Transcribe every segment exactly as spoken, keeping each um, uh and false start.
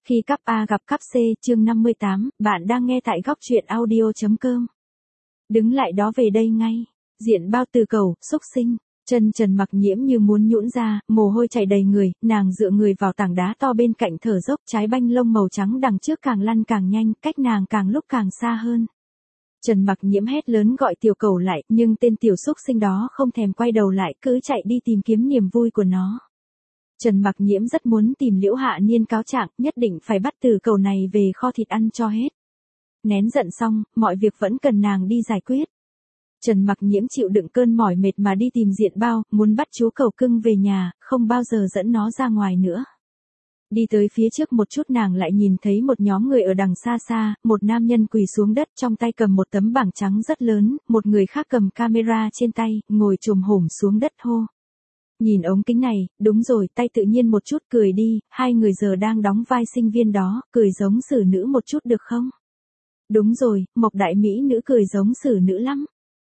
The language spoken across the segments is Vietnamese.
Khi cắp A gặp cắp C, chương năm mươi tám, bạn đang nghe tại góc truyện audio.com. Đứng lại đó, về đây ngay. Diện Bao từ cầu, xúc sinh. Chân Trần Mặc Nhiễm như muốn nhũn ra, mồ hôi chảy đầy người, nàng dựa người vào tảng đá to bên cạnh thở dốc, trái banh lông màu trắng đằng trước càng lăn càng nhanh, cách nàng càng lúc càng xa hơn. Trần Mặc Nhiễm hét lớn gọi tiểu cầu lại, nhưng tên tiểu xúc sinh đó không thèm quay đầu lại, cứ chạy đi tìm kiếm niềm vui của nó. Trần Mặc Nhiễm rất muốn tìm Liễu Hạ Niên cáo trạng, nhất định phải bắt từ cầu này về kho thịt ăn cho hết. Nén giận xong, mọi việc vẫn cần nàng đi giải quyết. Trần Mặc Nhiễm chịu đựng cơn mỏi mệt mà đi tìm Diện Bao, muốn bắt chú cầu cưng về nhà, không bao giờ dẫn nó ra ngoài nữa. Đi tới phía trước một chút nàng lại nhìn thấy một nhóm người ở đằng xa xa, một nam nhân quỳ xuống đất trong tay cầm một tấm bảng trắng rất lớn, một người khác cầm camera trên tay, ngồi chồm hổm xuống đất hô. Nhìn ống kính này, đúng rồi, tay tự nhiên một chút cười đi, hai người giờ đang đóng vai sinh viên đó, cười giống xử nữ một chút được không? Đúng rồi, Mộc đại mỹ nữ cười giống xử nữ lắm.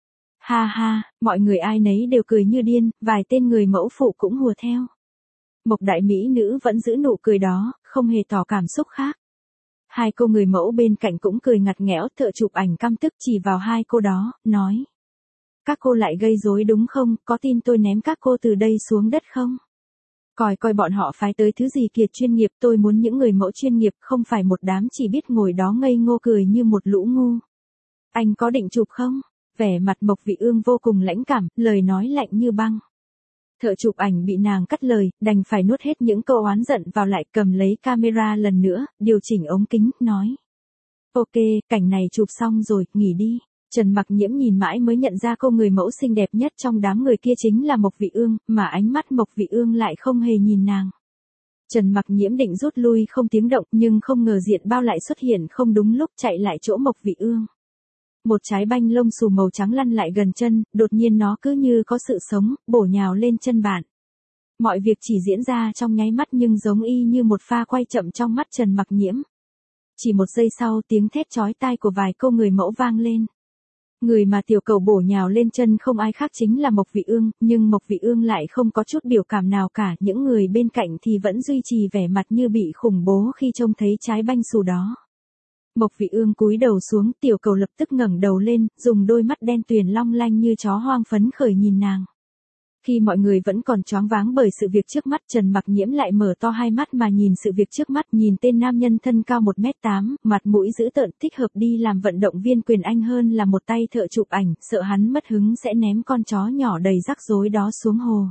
Ha ha, mọi người ai nấy đều cười như điên, vài tên người mẫu phụ cũng hùa theo. Mộc đại mỹ nữ vẫn giữ nụ cười đó, không hề tỏ cảm xúc khác. Hai cô người mẫu bên cạnh cũng cười ngặt nghẽo, thợ chụp ảnh căm tức chỉ vào hai cô đó, nói. Các cô lại gây rối đúng không, có tin tôi ném các cô từ đây xuống đất không? Coi coi bọn họ phái tới thứ gì kìa, chuyên nghiệp, tôi muốn những người mẫu chuyên nghiệp, không phải một đám chỉ biết ngồi đó ngây ngô cười như một lũ ngu. Anh có định chụp không? Vẻ mặt Mộc Vị Ương vô cùng lãnh cảm, lời nói lạnh như băng. Thợ chụp ảnh bị nàng cắt lời, đành phải nuốt hết những câu oán giận vào lại, cầm lấy camera lần nữa, điều chỉnh ống kính, nói. Ok, cảnh này chụp xong rồi, nghỉ đi. Trần Mặc Nhiễm nhìn mãi mới nhận ra cô người mẫu xinh đẹp nhất trong đám người kia chính là Mộc Vị Ương, mà ánh mắt Mộc Vị Ương lại không hề nhìn nàng. Trần Mặc Nhiễm định rút lui không tiếng động, nhưng không ngờ Diện Bao lại xuất hiện không đúng lúc, chạy lại chỗ Mộc Vị Ương. Một trái banh lông xù màu trắng lăn lại gần chân, đột nhiên nó cứ như có sự sống, bổ nhào lên chân bạn. Mọi việc chỉ diễn ra trong nháy mắt nhưng giống y như một pha quay chậm trong mắt Trần Mặc Nhiễm. Chỉ một giây sau, tiếng thét chói tai của vài cô người mẫu vang lên. Người mà tiểu cầu bổ nhào lên chân không ai khác chính là Mộc Vị Ương, nhưng Mộc Vị Ương lại không có chút biểu cảm nào cả, những người bên cạnh thì vẫn duy trì vẻ mặt như bị khủng bố khi trông thấy trái banh xù đó. Mộc Vị Ương cúi đầu xuống, tiểu cầu lập tức ngẩng đầu lên, dùng đôi mắt đen tuyền long lanh như chó hoang phấn khởi nhìn nàng. Khi mọi người vẫn còn choáng váng bởi sự việc trước mắt, Trần Mặc Nhiễm lại mở to hai mắt mà nhìn sự việc trước mắt, nhìn tên nam nhân thân cao một mét tám, mặt mũi dữ tợn, thích hợp đi làm vận động viên quyền Anh hơn là một tay thợ chụp ảnh, sợ hắn mất hứng sẽ ném con chó nhỏ đầy rắc rối đó xuống hồ.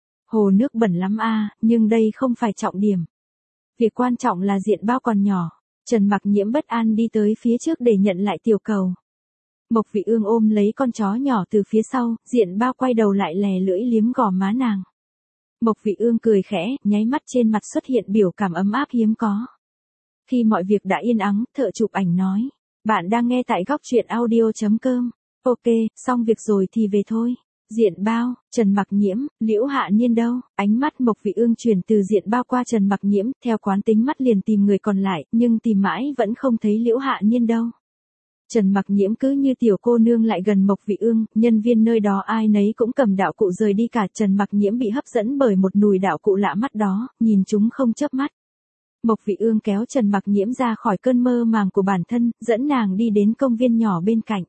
Hồ nước bẩn lắm a, nhưng đây không phải trọng điểm. Việc quan trọng là Diện Bao còn nhỏ. Trần Mặc Nhiễm bất an đi tới phía trước để nhận lại tiểu cầu. Mộc Vị Ương ôm lấy con chó nhỏ từ phía sau, Diện Bao quay đầu lại lè lưỡi liếm gò má nàng. Mộc Vị Ương cười khẽ, nháy mắt trên mặt xuất hiện biểu cảm ấm áp hiếm có. Khi mọi việc đã yên ắng, thợ chụp ảnh nói. Bạn đang nghe tại góc truyện audio.com. Ok, xong việc rồi thì về thôi. Diện Bao, Trần Mặc Nhiễm, Liễu Hạ Niên đâu? Ánh mắt Mộc Vị Ương chuyển từ Diện Bao qua Trần Mặc Nhiễm, theo quán tính mắt liền tìm người còn lại, nhưng tìm mãi vẫn không thấy Liễu Hạ Niên đâu. Trần Mặc Nhiễm cứ như tiểu cô nương lại gần Mộc Vị Ương, nhân viên nơi đó ai nấy cũng cầm đạo cụ rời đi cả. Trần Mặc Nhiễm bị hấp dẫn bởi một nùi đạo cụ lạ mắt đó, nhìn chúng không chớp mắt. Mộc Vị Ương kéo Trần Mặc Nhiễm ra khỏi cơn mơ màng của bản thân, dẫn nàng đi đến công viên nhỏ bên cạnh.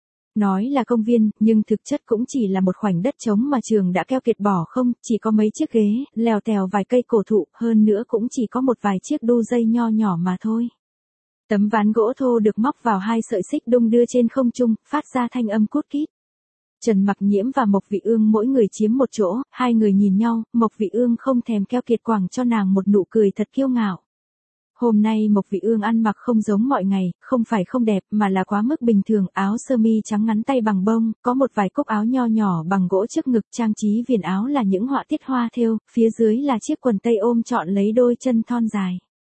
Nói là công viên, nhưng thực chất cũng chỉ là một khoảnh đất trống mà trường đã keo kiệt bỏ không, chỉ có mấy chiếc ghế, lèo tèo vài cây cổ thụ, hơn nữa cũng chỉ có một vài chiếc đu dây nho nhỏ mà thôi. Tấm ván gỗ thô được móc vào hai sợi xích đung đưa trên không trung, phát ra thanh âm cút kít. Trần Mặc Nhiễm và Mộc Vị Ương mỗi người chiếm một chỗ, hai người nhìn nhau, Mộc Vị Ương không thèm keo kiệt quẳng cho nàng một nụ cười thật kiêu ngạo. Hôm nay Mộc Vị Ương ăn mặc không giống mọi ngày, không phải không đẹp mà là quá mức bình thường, áo sơ mi trắng ngắn tay bằng bông, có một vài cúc áo nho nhỏ bằng gỗ trước ngực, trang trí viền áo là những họa tiết hoa thêu, phía dưới là chiếc quần tây ôm trọn lấy đôi chân thon dài.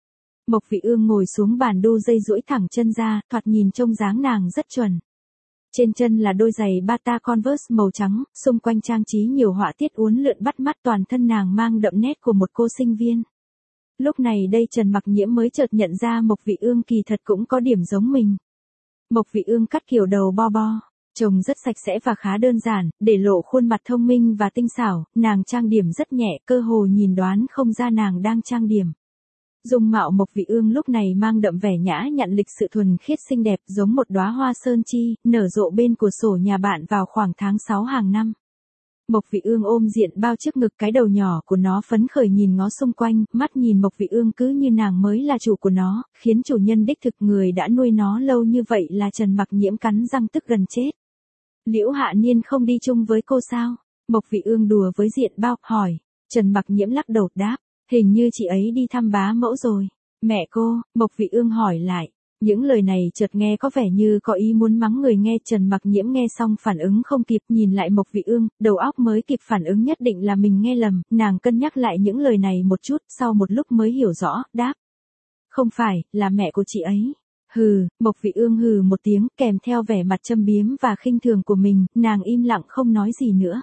Mộc Vị Ương ngồi xuống bàn đu dây duỗi thẳng chân ra, thoạt nhìn trông dáng nàng rất chuẩn. Trên chân là đôi giày bata Converse màu trắng, xung quanh trang trí nhiều họa tiết uốn lượn bắt mắt, toàn thân nàng mang đậm nét của một cô sinh viên. Lúc này đây Trần Mặc Nhiễm mới chợt nhận ra Mộc Vị Ương kỳ thật cũng có điểm giống mình. Mộc Vị Ương cắt kiểu đầu bo bo, trông rất sạch sẽ và khá đơn giản, để lộ khuôn mặt thông minh và tinh xảo, nàng trang điểm rất nhẹ, cơ hồ nhìn đoán không ra nàng đang trang điểm. Dung mạo Mộc Vị Ương lúc này mang đậm vẻ nhã nhặn lịch sự thuần khiết xinh đẹp giống một đóa hoa sơn chi, nở rộ bên cửa sổ nhà bạn vào khoảng tháng sáu hàng năm. Mộc Vị Ương ôm Diện Bao trước ngực, cái đầu nhỏ của nó phấn khởi nhìn ngó xung quanh, mắt nhìn Mộc Vị Ương cứ như nàng mới là chủ của nó, khiến chủ nhân đích thực người đã nuôi nó lâu như vậy là Trần Mặc Nhiễm cắn răng tức gần chết. Liễu Hạ Niên không đi chung với cô sao? Mộc Vị Ương đùa với Diện Bao, hỏi. Trần Mặc Nhiễm lắc đầu đáp, hình như chị ấy đi thăm bá mẫu rồi. Mẹ cô? Mộc Vị Ương hỏi lại. Những lời này chợt nghe có vẻ như có ý muốn mắng người nghe. Trần Mặc Nhiễm nghe xong phản ứng không kịp, nhìn lại Mộc Vị Ương, đầu óc mới kịp phản ứng nhất định là mình nghe lầm, nàng cân nhắc lại những lời này một chút, sau một lúc mới hiểu rõ, đáp. Không phải, là mẹ của chị ấy. Hừ, Mộc Vị Ương hừ một tiếng, kèm theo vẻ mặt châm biếm và khinh thường của mình, nàng im lặng không nói gì nữa.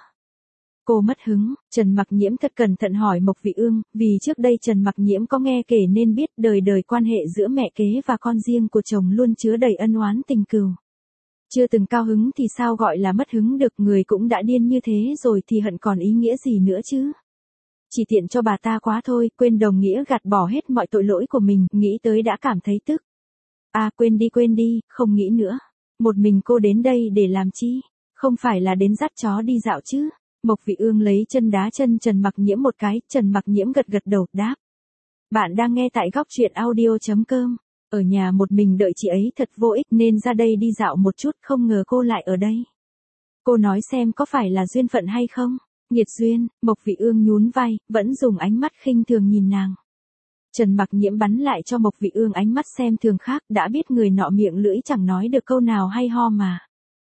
Cô mất hứng, Trần Mặc Nhiễm thật cẩn thận hỏi Mộc Vị Ương, vì trước đây Trần Mặc Nhiễm có nghe kể nên biết đời đời quan hệ giữa mẹ kế và con riêng của chồng luôn chứa đầy ân oán tình cừu. Chưa từng cao hứng thì sao gọi là mất hứng được, người cũng đã điên như thế rồi thì hận còn ý nghĩa gì nữa chứ. Chỉ tiện cho bà ta quá thôi, quên đồng nghĩa gạt bỏ hết mọi tội lỗi của mình, nghĩ tới đã cảm thấy tức. À quên đi quên đi, không nghĩ nữa. Một mình cô đến đây để làm chi? Không phải là đến dắt chó đi dạo chứ? Mộc Vị Ương lấy chân đá chân Trần Mặc Nhiễm một cái, Trần Mặc Nhiễm gật gật đầu, đáp. Bạn đang nghe tại góc truyện audio chấm com. Ở nhà một mình đợi chị ấy thật vô ích nên ra đây đi dạo một chút, không ngờ cô lại ở đây. Cô nói xem có phải là duyên phận hay không? Nghiệt duyên, Mộc Vị Ương nhún vai, vẫn dùng ánh mắt khinh thường nhìn nàng. Trần Mặc Nhiễm bắn lại cho Mộc Vị Ương ánh mắt xem thường khác, đã biết người nọ miệng lưỡi chẳng nói được câu nào hay ho mà.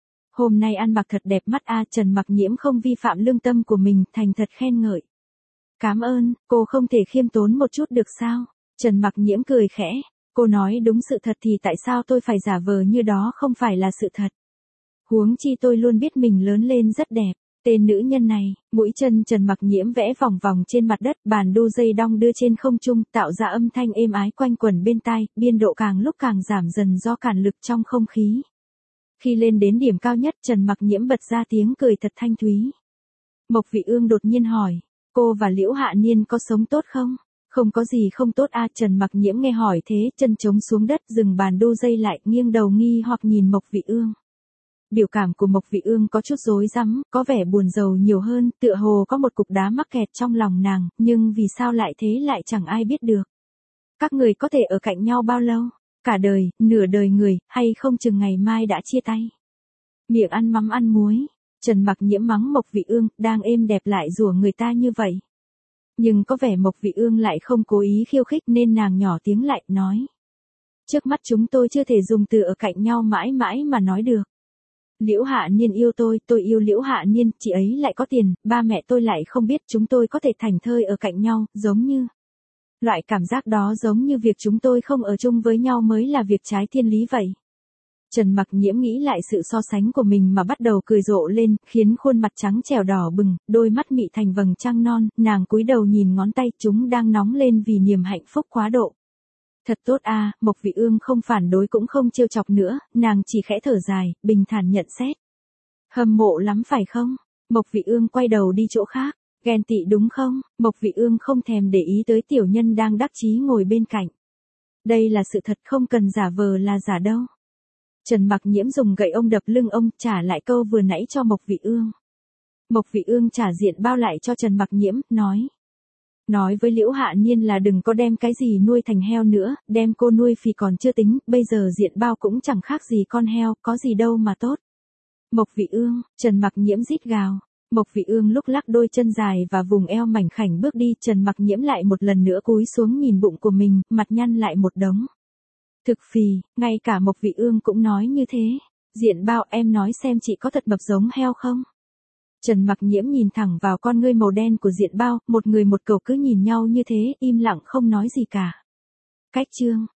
Hôm nay ăn mặc thật đẹp mắt a. Trần Mặc Nhiễm không vi phạm lương tâm của mình, thành thật khen ngợi. Cảm ơn, cô không thể khiêm tốn một chút được sao? Trần Mặc Nhiễm cười khẽ, cô nói đúng sự thật thì tại sao tôi phải giả vờ như đó không phải là sự thật? Huống chi tôi luôn biết mình lớn lên rất đẹp. Tên nữ nhân này, mũi chân Trần Mặc Nhiễm vẽ vòng vòng trên mặt đất, bàn đu dây đong đưa trên không trung, tạo ra âm thanh êm ái quanh quẩn bên tai, biên độ càng lúc càng giảm dần do cản lực trong không khí. Khi lên đến điểm cao nhất, Trần Mặc Nhiễm bật ra tiếng cười thật thanh thúy. Mộc Vị Ương đột nhiên hỏi, cô và Liễu Hạ Niên có sống tốt không? Không có gì không tốt a. Trần Mặc Nhiễm nghe hỏi thế, chân chống xuống đất, dừng bàn đu dây lại, nghiêng đầu nghi hoặc nhìn Mộc Vị Ương. Biểu cảm của Mộc Vị Ương có chút rối rắm, có vẻ buồn rầu nhiều hơn, tựa hồ có một cục đá mắc kẹt trong lòng nàng, nhưng vì sao lại thế lại chẳng ai biết được. Các người có thể ở cạnh nhau bao lâu? Cả đời, nửa đời người, hay không chừng ngày mai đã chia tay. Miệng ăn mắm ăn muối, Trần Mặc Nhiễm mắng Mộc Vị Ương, đang êm đẹp lại rủa người ta như vậy. Nhưng có vẻ Mộc Vị Ương lại không cố ý khiêu khích nên nàng nhỏ tiếng lại, nói. Trước mắt chúng tôi chưa thể dùng từ ở cạnh nhau mãi mãi mà nói được. Liễu Hạ Niên yêu tôi, tôi yêu Liễu Hạ Niên, chị ấy lại có tiền, ba mẹ tôi lại không biết, chúng tôi có thể thành thơi ở cạnh nhau, giống như. Loại cảm giác đó giống như việc chúng tôi không ở chung với nhau mới là việc trái thiên lý vậy. Trần Mặc Nhiễm nghĩ lại sự so sánh của mình mà bắt đầu cười rộ lên, khiến khuôn mặt trắng trẻo đỏ bừng, đôi mắt mị thành vầng trăng non, nàng cúi đầu nhìn ngón tay, chúng đang nóng lên vì niềm hạnh phúc quá độ. Thật tốt a. À, Mộc Vị Ương không phản đối cũng không trêu chọc nữa, nàng chỉ khẽ thở dài, bình thản nhận xét. Hâm mộ lắm phải không? Mộc Vị Ương quay đầu đi chỗ khác. Ghen tị đúng không? Mộc Vị Ương không thèm để ý tới tiểu nhân đang đắc chí ngồi bên cạnh. Đây là sự thật, không cần giả vờ là giả đâu. Trần Mặc Nhiễm dùng gậy ông đập lưng ông, trả lại câu vừa nãy cho Mộc Vị Ương. Mộc Vị Ương trả Diện Bao lại cho Trần Mặc Nhiễm, nói. Nói với Liễu Hạ Niên là đừng có đem cái gì nuôi thành heo nữa, đem cô nuôi phì còn chưa tính, bây giờ Diện Bao cũng chẳng khác gì con heo, có gì đâu mà tốt. Mộc Vị Ương, Trần Mặc Nhiễm rít gào. Mộc Vị Ương lúc lắc đôi chân dài và vùng eo mảnh khảnh bước đi, Trần Mặc Nhiễm lại một lần nữa cúi xuống nhìn bụng của mình, mặt nhăn lại một đống. Thực phì, ngay cả Mộc Vị Ương cũng nói như thế. Diện Bao, em nói xem chị có thật mập giống heo không? Trần Mặc Nhiễm nhìn thẳng vào con ngươi màu đen của Diện Bao, một người một cậu cứ nhìn nhau như thế, im lặng không nói gì cả. Cách chương,